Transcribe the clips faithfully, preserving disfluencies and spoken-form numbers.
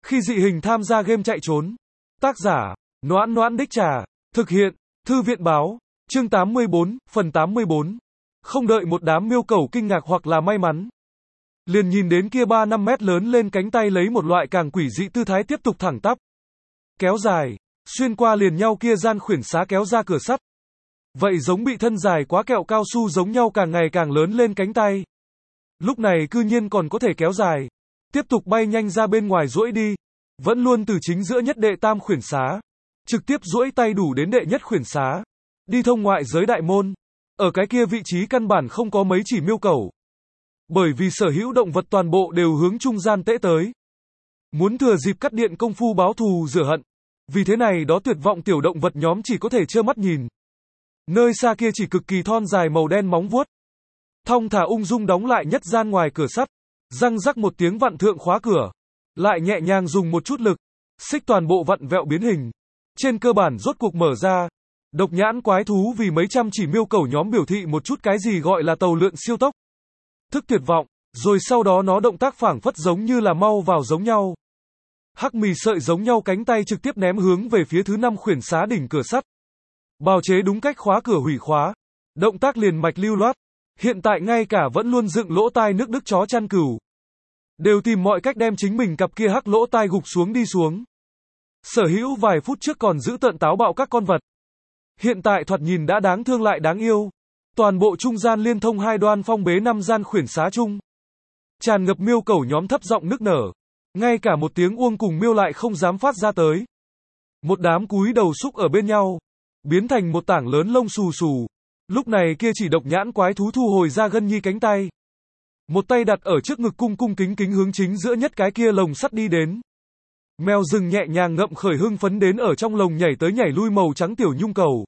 Khi dị hình tham gia game chạy trốn. Tác giả, Noãn Noãn Đích Trà. Thực hiện, Thư viện báo. Chương tám mươi bốn, phần tám mươi bốn. Không đợi một đám miêu cẩu kinh ngạc hoặc là may mắn. Liền nhìn đến kia ba năm mét lớn lên cánh tay lấy một loại càng quỷ dị tư thái tiếp tục thẳng tắp. Kéo dài, xuyên qua liền nhau kia gian khuyển xá kéo ra cửa sắt. Vậy giống bị thân dài quá kẹo cao su giống nhau càng ngày càng lớn lên cánh tay. Lúc này cư nhiên còn có thể kéo dài. Tiếp tục bay nhanh ra bên ngoài duỗi đi. Vẫn luôn từ chính giữa nhất đệ tam khuyển xá. Trực tiếp duỗi tay đủ đến đệ nhất khuyển xá. Đi thông ngoại giới đại môn. Ở cái kia vị trí căn bản không có mấy chỉ miêu cẩu. Bởi vì sở hữu động vật toàn bộ đều hướng trung gian tễ tới. Muốn thừa dịp cắt điện công phu báo thù rửa hận. Vì thế này đó tuyệt vọng tiểu động vật nhóm chỉ có thể trơ mắt nhìn. Nơi xa kia chỉ cực kỳ thon dài màu đen móng vuốt. Thong thả ung dung đóng lại nhất gian ngoài cửa sắt. Răng rắc một tiếng vặn thượng khóa cửa. Lại nhẹ nhàng dùng một chút lực. Xích toàn bộ vặn vẹo biến hình. Trên cơ bản rốt cuộc mở ra. Độc nhãn quái thú vì mấy trăm chỉ miêu cẩu nhóm biểu thị một chút cái gì gọi là tàu lượn siêu tốc. Thức tuyệt vọng. Rồi sau đó nó động tác phảng phất giống như là mau vào giống nhau. Hắc mì sợi giống nhau cánh tay trực tiếp ném hướng về phía thứ năm khuyển xá đỉnh cửa sắt. Bào chế đúng cách khóa cửa hủy khóa. Động tác liền mạch lưu loát. Hiện tại ngay cả vẫn luôn dựng lỗ tai nước Đức chó chăn cừu. Đều tìm mọi cách đem chính mình cặp kia hắc lỗ tai gục xuống đi xuống. Sở hữu vài phút trước còn giữ tợn táo bạo các con vật. Hiện tại thoạt nhìn đã đáng thương lại đáng yêu. Toàn bộ trung gian liên thông hai đoan phong bế năm gian khuyển xá chung. Tràn ngập miêu cẩu nhóm thấp giọng nức nở. Ngay cả một tiếng uông cùng miêu lại không dám phát ra tới. Một đám cúi đầu xúc ở bên nhau. Biến thành một tảng lớn lông xù xù. Lúc này kia chỉ độc nhãn quái thú thu hồi ra gân nhi cánh tay. Một tay đặt ở trước ngực cung cung kính kính hướng chính giữa nhất cái kia lồng sắt đi đến. Mèo rừng nhẹ nhàng ngậm khởi hưng phấn đến ở trong lồng nhảy tới nhảy lui màu trắng tiểu nhung cầu.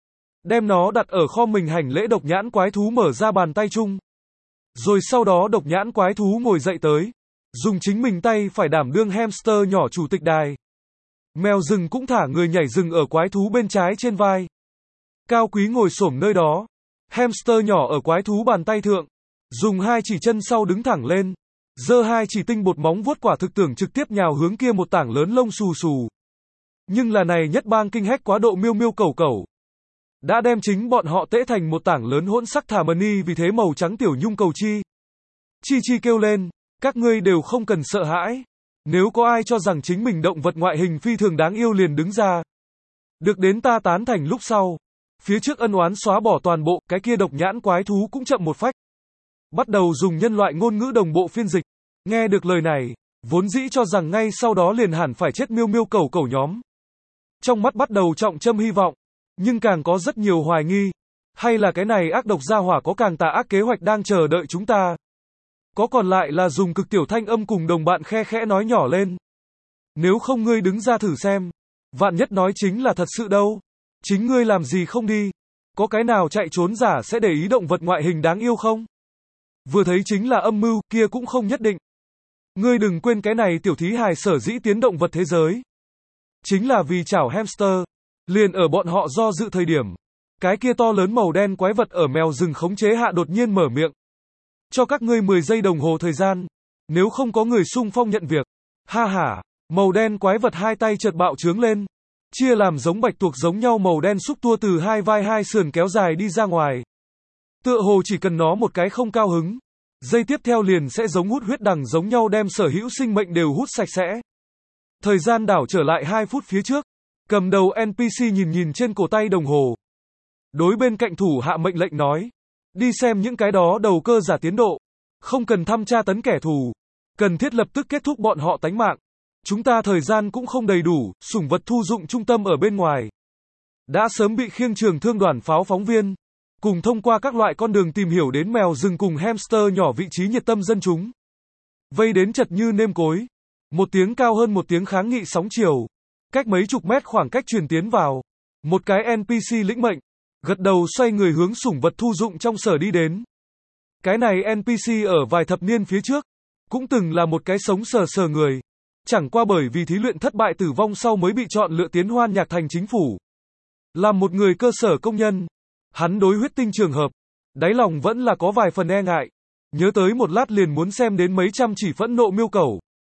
Đem nó đặt ở kho mình hành lễ độc nhãn quái thú mở ra bàn tay chung. Rồi sau đó độc nhãn quái thú ngồi dậy tới. Dùng chính mình tay phải đảm đương hamster nhỏ chủ tịch đài. Mèo rừng cũng thả người nhảy rừng ở quái thú bên trái trên vai. Cao quý ngồi xổm nơi đó. Hamster nhỏ ở quái thú bàn tay thượng. Dùng hai chỉ chân sau đứng thẳng lên. Giơ hai chỉ tinh bột móng vuốt quả thực tưởng trực tiếp nhào hướng kia một tảng lớn lông xù xù. Nhưng là này nhất bang kinh hách quá độ miêu miêu cẩu cẩu. Đã đem chính bọn họ tễ thành một tảng lớn hỗn sắc thả mani vì thế màu trắng tiểu nhung cầu chi. Chi chi kêu lên. Các ngươi đều không cần sợ hãi. Nếu có ai cho rằng chính mình động vật ngoại hình phi thường đáng yêu liền đứng ra. Được đến ta tán thành lúc sau. Phía trước ân oán xóa bỏ toàn bộ, cái kia độc nhãn quái thú cũng chậm một phách. Bắt đầu dùng nhân loại ngôn ngữ đồng bộ phiên dịch. Nghe được lời này, vốn dĩ cho rằng ngay sau đó liền hẳn phải chết miêu miêu cẩu cẩu nhóm. Trong mắt bắt đầu trọng châm hy vọng. Nhưng càng có rất nhiều hoài nghi. Hay là cái này ác độc gia hỏa có càng tà ác kế hoạch đang chờ đợi chúng ta. Có còn lại là dùng cực tiểu thanh âm cùng đồng bạn khe khẽ nói nhỏ lên. Nếu không ngươi đứng ra thử xem. Vạn nhất nói chính là thật sự đâu. Chính ngươi làm gì không đi. Có cái nào chạy trốn giả sẽ để ý động vật ngoại hình đáng yêu không? Vừa thấy chính là âm mưu, kia cũng không nhất định. Ngươi đừng quên cái này tiểu thí hài sở dĩ tiến động vật thế giới. Chính là vì chảo hamster. Liền ở bọn họ do dự thời điểm. Cái kia to lớn màu đen quái vật ở mèo rừng khống chế hạ đột nhiên mở miệng. Cho các ngươi mười giây đồng hồ thời gian. Nếu không có người xung phong nhận việc. Ha ha, màu đen quái vật hai tay chợt bạo trướng lên. Chia làm giống bạch tuộc giống nhau màu đen xúc tua từ hai vai hai sườn kéo dài đi ra ngoài. Tựa hồ chỉ cần nó một cái không cao hứng. Giây tiếp theo liền sẽ giống hút huyết đằng giống nhau đem sở hữu sinh mệnh đều hút sạch sẽ. Thời gian đảo trở lại hai phút phía trước. Cầm đầu en pê xê nhìn nhìn trên cổ tay đồng hồ. Đối bên cạnh thủ hạ mệnh lệnh nói. Đi xem những cái đó đầu cơ giả tiến độ. Không cần thăm tra tấn kẻ thù. Cần thiết lập tức kết thúc bọn họ tánh mạng. Chúng ta thời gian cũng không đầy đủ, sủng vật thu dụng trung tâm ở bên ngoài. Đã sớm bị khiêng trường thương đoàn pháo phóng viên. Cùng thông qua các loại con đường tìm hiểu đến mèo rừng cùng hamster nhỏ vị trí nhiệt tâm dân chúng. Vây đến chật như nêm cối. Một tiếng cao hơn một tiếng kháng nghị sóng chiều. Cách mấy chục mét khoảng cách truyền tiến vào. Một cái en pê xê lĩnh mệnh. Gật đầu xoay người hướng sủng vật thu dụng trong sở đi đến. Cái này en pê xê ở vài thập niên phía trước. Cũng từng là một cái sống sờ sờ người. Chẳng qua bởi vì thí luyện thất bại tử vong sau mới bị chọn lựa tiến hoan nhạc thành chính phủ. Làm một người cơ sở công nhân. Hắn đối huyết tinh trường hợp. Đáy lòng vẫn là có vài phần e ngại. Nhớ tới một lát liền muốn xem đến mấy trăm chỉ phẫn nộ miêu cẩu.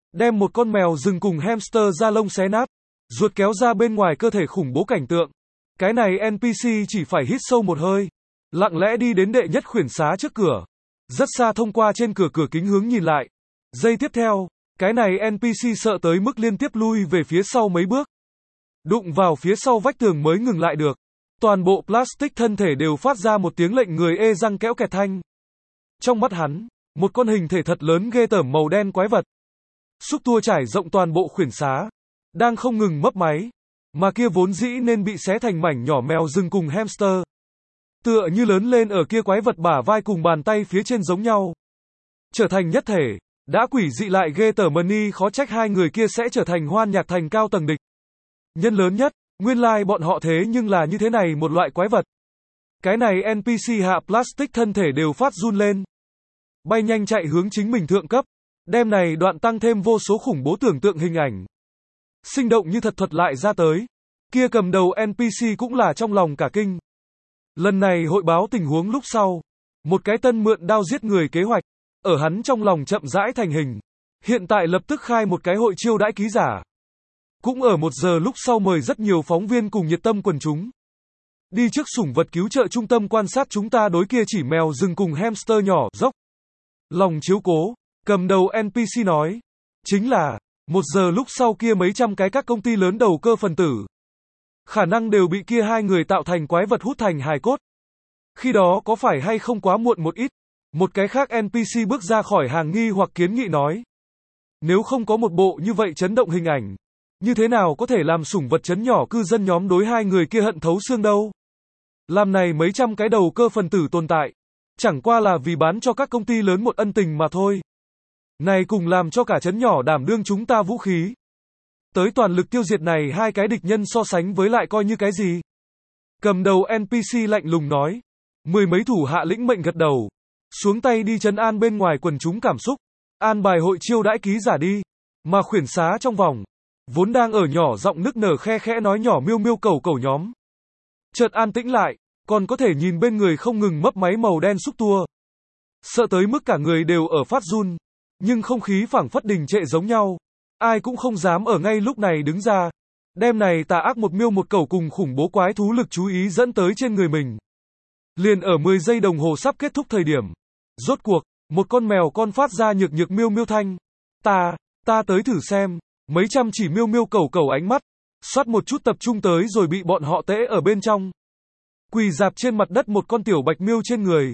đem một con mèo rừng cùng hamster da lông xé nát, ruột kéo ra bên ngoài cơ thể khủng bố cảnh tượng. Cái này en pê xê chỉ phải hít sâu một hơi, lặng lẽ đi đến đệ nhất khuyển xá trước cửa, rất xa thông qua trên cửa cửa kính hướng nhìn lại. Giây tiếp theo, cái này en pê xê sợ tới mức liên tiếp lui về phía sau mấy bước, đụng vào phía sau vách tường mới ngừng lại được. Toàn bộ plastic thân thể đều phát ra một tiếng lệnh người ê răng kéo kẹt thanh. Trong mắt hắn, một con hình thể thật lớn ghê tởm màu đen quái vật, xúc tua trải rộng toàn bộ khuyển xá, đang không ngừng mấp máy, mà kia vốn dĩ nên bị xé thành mảnh nhỏ mèo rừng cùng hamster, tựa như lớn lên ở kia quái vật bả vai cùng bàn tay phía trên giống nhau, trở thành nhất thể. Đã quỷ dị lại ghê tởm mani, khó trách hai người kia sẽ trở thành Hoan Nhạc Thành cao tầng địch nhân lớn nhất. Nguyên lai like bọn họ thế nhưng là như thế này một loại quái vật. Cái này en pê xê hạ plastic thân thể đều phát run lên, bay nhanh chạy hướng chính mình thượng cấp, đem này đoạn tăng thêm vô số khủng bố tưởng tượng hình ảnh, sinh động như thật thuật lại ra tới. Kia cầm đầu en pê xê cũng là trong lòng cả kinh. Lần này hội báo tình huống lúc sau, một cái tân mượn đao giết người kế hoạch, ở hắn trong lòng chậm rãi thành hình. Hiện tại lập tức khai một cái hội chiêu đãi ký giả. Cũng ở một giờ lúc sau mời rất nhiều phóng viên cùng nhiệt tâm quần chúng đi trước sủng vật cứu trợ trung tâm quan sát chúng ta đối kia chỉ mèo rừng cùng hamster nhỏ dốc lòng chiếu cố. Cầm đầu en pê xê nói, chính là một giờ lúc sau kia mấy trăm cái các công ty lớn đầu cơ phần tử khả năng đều bị kia hai người tạo thành quái vật hút thành hài cốt. Khi đó có phải hay không quá muộn một ít? Một cái khác en pê xê bước ra khỏi hàng nghi hoặc kiến nghị nói, nếu không có một bộ như vậy chấn động hình ảnh, như thế nào có thể làm sủng vật chấn nhỏ cư dân nhóm đối hai người kia hận thấu xương đâu? Làm này mấy trăm cái đầu cơ phần tử tồn tại, chẳng qua là vì bán cho các công ty lớn một ân tình mà thôi. Này cùng làm cho cả chấn nhỏ đảm đương chúng ta vũ khí, tới toàn lực tiêu diệt này hai cái địch nhân so sánh với lại coi như cái gì? Cầm đầu en pê xê lạnh lùng nói. Mười mấy thủ hạ lĩnh mệnh gật đầu, xuống tay đi trấn an bên ngoài quần chúng cảm xúc, an bài hội chiêu đãi ký giả đi. Mà khuyển xá trong vòng, vốn đang ở nhỏ giọng nức nở khe khẽ nói nhỏ miêu miêu cẩu cẩu nhóm, chợt an tĩnh lại, còn có thể nhìn bên người không ngừng mấp máy màu đen xúc tua. Sợ tới mức cả người đều ở phát run, nhưng không khí phảng phất đình trệ giống nhau. Ai cũng không dám ở ngay lúc này đứng ra, đem này tà ác một miêu một cẩu cùng khủng bố quái thú lực chú ý dẫn tới trên người mình. Liền ở mười giây đồng hồ sắp kết thúc thời điểm, rốt cuộc, một con mèo con phát ra nhược nhược miêu miêu thanh. Ta, ta tới thử xem. Mấy trăm chỉ miêu miêu cẩu cẩu ánh mắt, xoát một chút tập trung tới rồi bị bọn họ tễ ở bên trong. Quỳ dạp trên mặt đất một con tiểu bạch miêu trên người.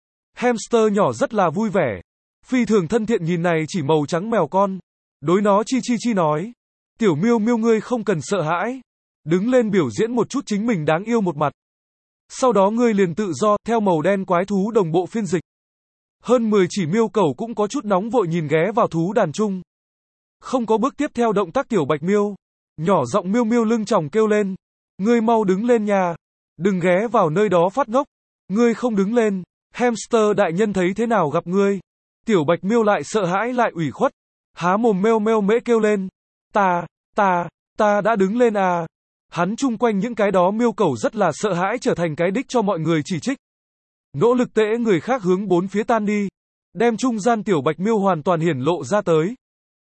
Hamster nhỏ rất là vui vẻ, phi thường thân thiện nhìn này chỉ màu trắng mèo con. Đối nó chi chi chi nói, tiểu miêu miêu ngươi không cần sợ hãi, đứng lên biểu diễn một chút chính mình đáng yêu một mặt. Sau đó ngươi liền tự do, theo màu đen quái thú đồng bộ phiên dịch. Hơn mười chỉ miêu cẩu cũng có chút nóng vội nhìn ghé vào thú đàn chung. Không có bước tiếp theo động tác tiểu bạch miêu, nhỏ giọng miêu miêu lưng tròng kêu lên, ngươi mau đứng lên nha, đừng ghé vào nơi đó phát ngốc, ngươi không đứng lên, hamster đại nhân thấy thế nào gặp ngươi. Tiểu bạch miêu lại sợ hãi lại ủy khuất, há mồm meo meo mễ kêu lên, ta, ta, ta đã đứng lên à. Hắn chung quanh những cái đó miêu cẩu rất là sợ hãi trở thành cái đích cho mọi người chỉ trích. Nỗ lực tễ người khác hướng bốn phía tan đi, đem trung gian tiểu bạch miêu hoàn toàn hiển lộ ra tới.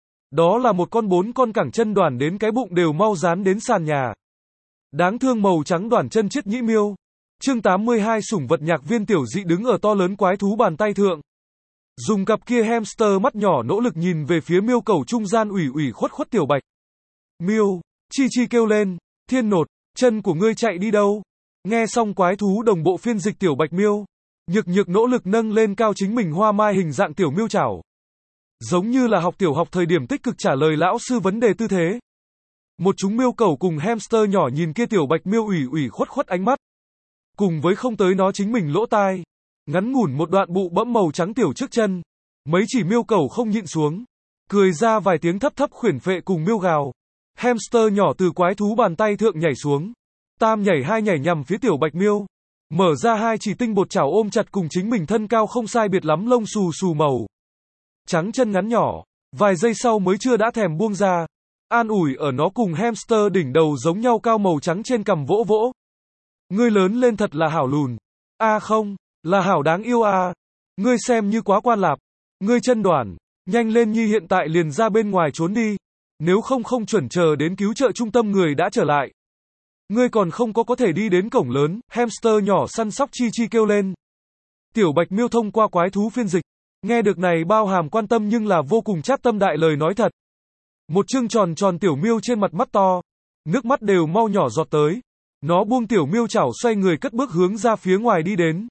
Đó là một con bốn con cẳng chân đoản đến cái bụng đều mau dán đến sàn nhà. Đáng thương màu trắng đoản chân chiết nhĩ miêu. Chương tám mươi hai sủng vật nhạc viên tiểu dị đứng ở to lớn quái thú bàn tay thượng. Dùng cặp kia hamster mắt nhỏ nỗ lực nhìn về phía miêu cẩu trung gian ủy ủy khuất khuất tiểu bạch miêu, chi chi kêu lên, thiên nột, chân của ngươi chạy đi đâu? Nghe xong quái thú đồng bộ phiên dịch tiểu bạch miêu, nhược nhược nỗ lực nâng lên cao chính mình hoa mai hình dạng tiểu miêu chảo. Giống như là học tiểu học thời điểm tích cực trả lời lão sư vấn đề tư thế. Một chúng miêu cẩu cùng hamster nhỏ nhìn kia tiểu bạch miêu ủy ủy khuất khuất ánh mắt. Cùng với không tới nó chính mình lỗ tai. Ngắn ngủn một đoạn bụ bẫm màu trắng tiểu trước chân. Mấy chỉ miêu cẩu không nhịn xuống. Cười ra vài tiếng thấp thấp khuyển phệ cùng miêu gào. Hamster nhỏ từ quái thú bàn tay thượng nhảy xuống. Tam nhảy hai nhảy nhằm phía tiểu bạch miêu. Mở ra hai chỉ tinh bột chảo ôm chặt cùng chính mình thân cao không sai biệt lắm lông xù xù màu trắng chân ngắn nhỏ. Vài giây sau mới chưa đã thèm buông ra. An ủi ở nó cùng hamster đỉnh đầu giống nhau cao màu trắng trên cằm vỗ vỗ. Ngươi lớn lên thật là hảo lùn. A à không, là hảo đáng yêu à. Ngươi xem như quá quan lạp. Ngươi chân đoản. Nhanh lên Nhi, hiện tại liền ra bên ngoài trốn đi. Nếu không không chuẩn chờ đến cứu trợ trung tâm người đã trở lại. Ngươi còn không có có thể đi đến cổng lớn, hamster nhỏ săn sóc chi chi kêu lên. Tiểu Bạch Miêu thông qua quái thú phiên dịch. Nghe được này bao hàm quan tâm nhưng là vô cùng chát tâm đại lời nói thật. Một trương tròn tròn tiểu miêu trên mặt mắt to. Nước mắt đều mau nhỏ giọt tới. Nó buông tiểu miêu chảo xoay người cất bước hướng ra phía ngoài đi đến.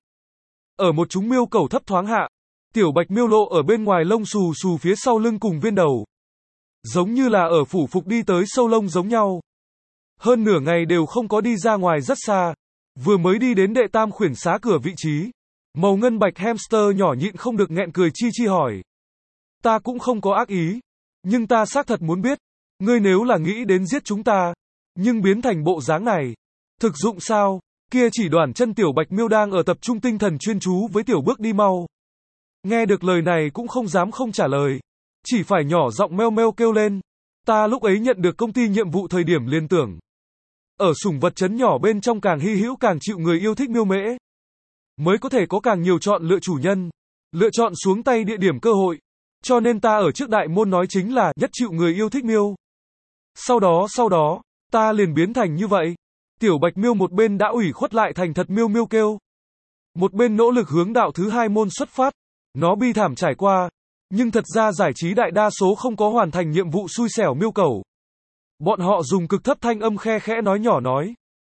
Ở một chúng miêu cẩu thấp thoáng hạ. Tiểu Bạch Miêu lộ ở bên ngoài lông xù xù phía sau lưng cùng viên đầu. Giống như là ở phủ phục đi tới sâu lông giống nhau. Hơn nửa ngày đều không có đi ra ngoài rất xa. Vừa mới đi đến đệ tam khuyển xá cửa vị trí. Màu ngân bạch hamster nhỏ nhịn không được nghẹn cười chi chi hỏi. Ta cũng không có ác ý. Nhưng ta xác thật muốn biết. Ngươi nếu là nghĩ đến giết chúng ta. Nhưng biến thành bộ dáng này. Thực dụng sao? Kia chỉ Đoản Chân Tiểu Bạch Miêu đang ở tập trung tinh thần chuyên chú với tiểu bước đi mau. Nghe được lời này cũng không dám không trả lời. Chỉ phải nhỏ giọng meo meo kêu lên. Ta lúc ấy nhận được công ty nhiệm vụ thời điểm liên tưởng. Ở sủng vật trấn nhỏ bên trong càng hy hữu càng chịu người yêu thích miêu mễ. Mới có thể có càng nhiều chọn lựa chủ nhân. Lựa chọn xuống tay địa điểm cơ hội. Cho nên ta ở trước đại môn nói chính là nhất chịu người yêu thích miêu. Sau đó sau đó, ta liền biến thành như vậy. Tiểu Bạch Miêu một bên đã ủy khuất lại thành thật miêu miêu kêu. Một bên nỗ lực hướng đạo thứ hai môn xuất phát. Nó bi thảm trải qua. Nhưng thật ra giải trí đại đa số không có hoàn thành nhiệm vụ xui xẻo miêu cẩu. Bọn họ dùng cực thấp thanh âm khe khẽ nói nhỏ nói.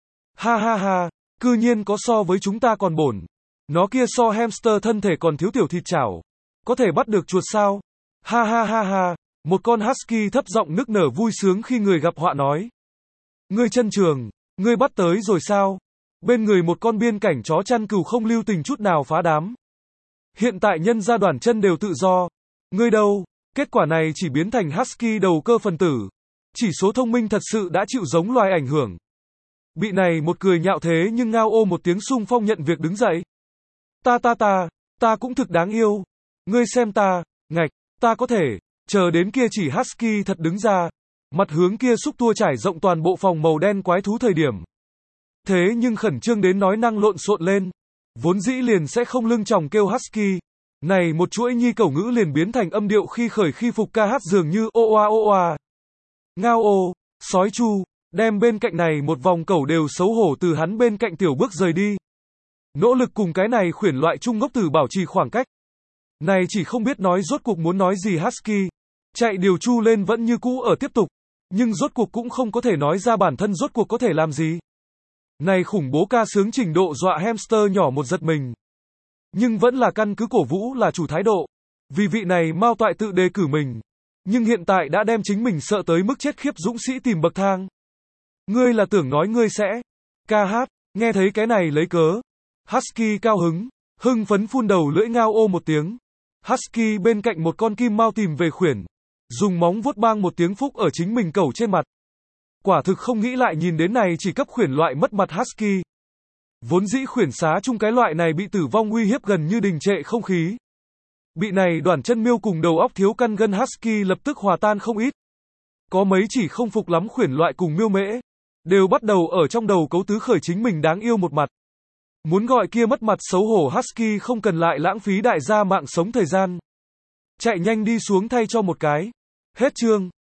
Ha ha ha, cư nhiên có so với chúng ta còn bổn. Nó kia so hamster thân thể còn thiếu tiểu thịt chảo. Có thể bắt được chuột sao? Ha ha ha ha, một con husky thấp giọng nức nở vui sướng khi người gặp họa nói. Ngươi chân trường, ngươi bắt tới rồi sao? Bên người một con biên cảnh chó chăn cừu không lưu tình chút nào phá đám. Hiện tại nhân gia Đoản Chân đều tự do. Ngươi đâu? Kết quả này chỉ biến thành husky đầu cơ phần tử. Chỉ số thông minh thật sự đã chịu giống loài ảnh hưởng. Bị này một cười nhạo thế nhưng ngao ô một tiếng xung phong nhận việc đứng dậy. Ta ta ta, ta cũng thực đáng yêu. Ngươi xem ta, ngạch, ta có thể, chờ đến kia chỉ husky thật đứng ra. Mặt hướng kia xúc tua trải rộng toàn bộ phòng màu đen quái thú thời điểm. Thế nhưng khẩn trương đến nói năng lộn xộn lên. Vốn dĩ liền sẽ không lưng tròng kêu husky. Này một chuỗi nhi cẩu ngữ liền biến thành âm điệu khi khởi khi phục ca hát dường như ô oa ô oa. Ngao ô, sói chu, đem bên cạnh này một vòng cẩu đều xấu hổ từ hắn bên cạnh tiểu bước rời đi. Nỗ lực cùng cái này khuyển loại trung ngốc tử bảo trì khoảng cách. Này chỉ không biết nói rốt cuộc muốn nói gì husky. Chạy điều chu lên vẫn như cũ ở tiếp tục. Nhưng rốt cuộc cũng không có thể nói ra bản thân rốt cuộc có thể làm gì. Này khủng bố ca sướng trình độ dọa hamster nhỏ một giật mình. Nhưng vẫn là căn cứ cổ vũ là chủ thái độ. Vì vị này Mao Toại tự đề cử mình. Nhưng hiện tại đã đem chính mình sợ tới mức chết khiếp dũng sĩ tìm bậc thang. Ngươi là tưởng nói ngươi sẽ ca hát, nghe thấy cái này lấy cớ. Husky cao hứng, hưng phấn phun đầu lưỡi ngao ô một tiếng. Husky bên cạnh một con kim mao tìm về khuyển. Dùng móng vuốt bang một tiếng phúc ở chính mình cẩu trên mặt. Quả thực không nghĩ lại nhìn đến này chỉ cấp khuyển loại mất mặt husky. Vốn dĩ khuyển xá chung cái loại này bị tử vong uy hiếp gần như đình trệ không khí. Bị này Đoản Chân miêu cùng đầu óc thiếu căn gân husky lập tức hòa tan không ít. Có mấy chỉ không phục lắm khuyển loại cùng miêu mễ. Đều bắt đầu ở trong đầu cấu tứ khởi chính mình đáng yêu một mặt. Muốn gọi kia mất mặt xấu hổ husky không cần lại lãng phí đại gia mạng sống thời gian. Chạy nhanh đi xuống thay cho một cái. Hết chương.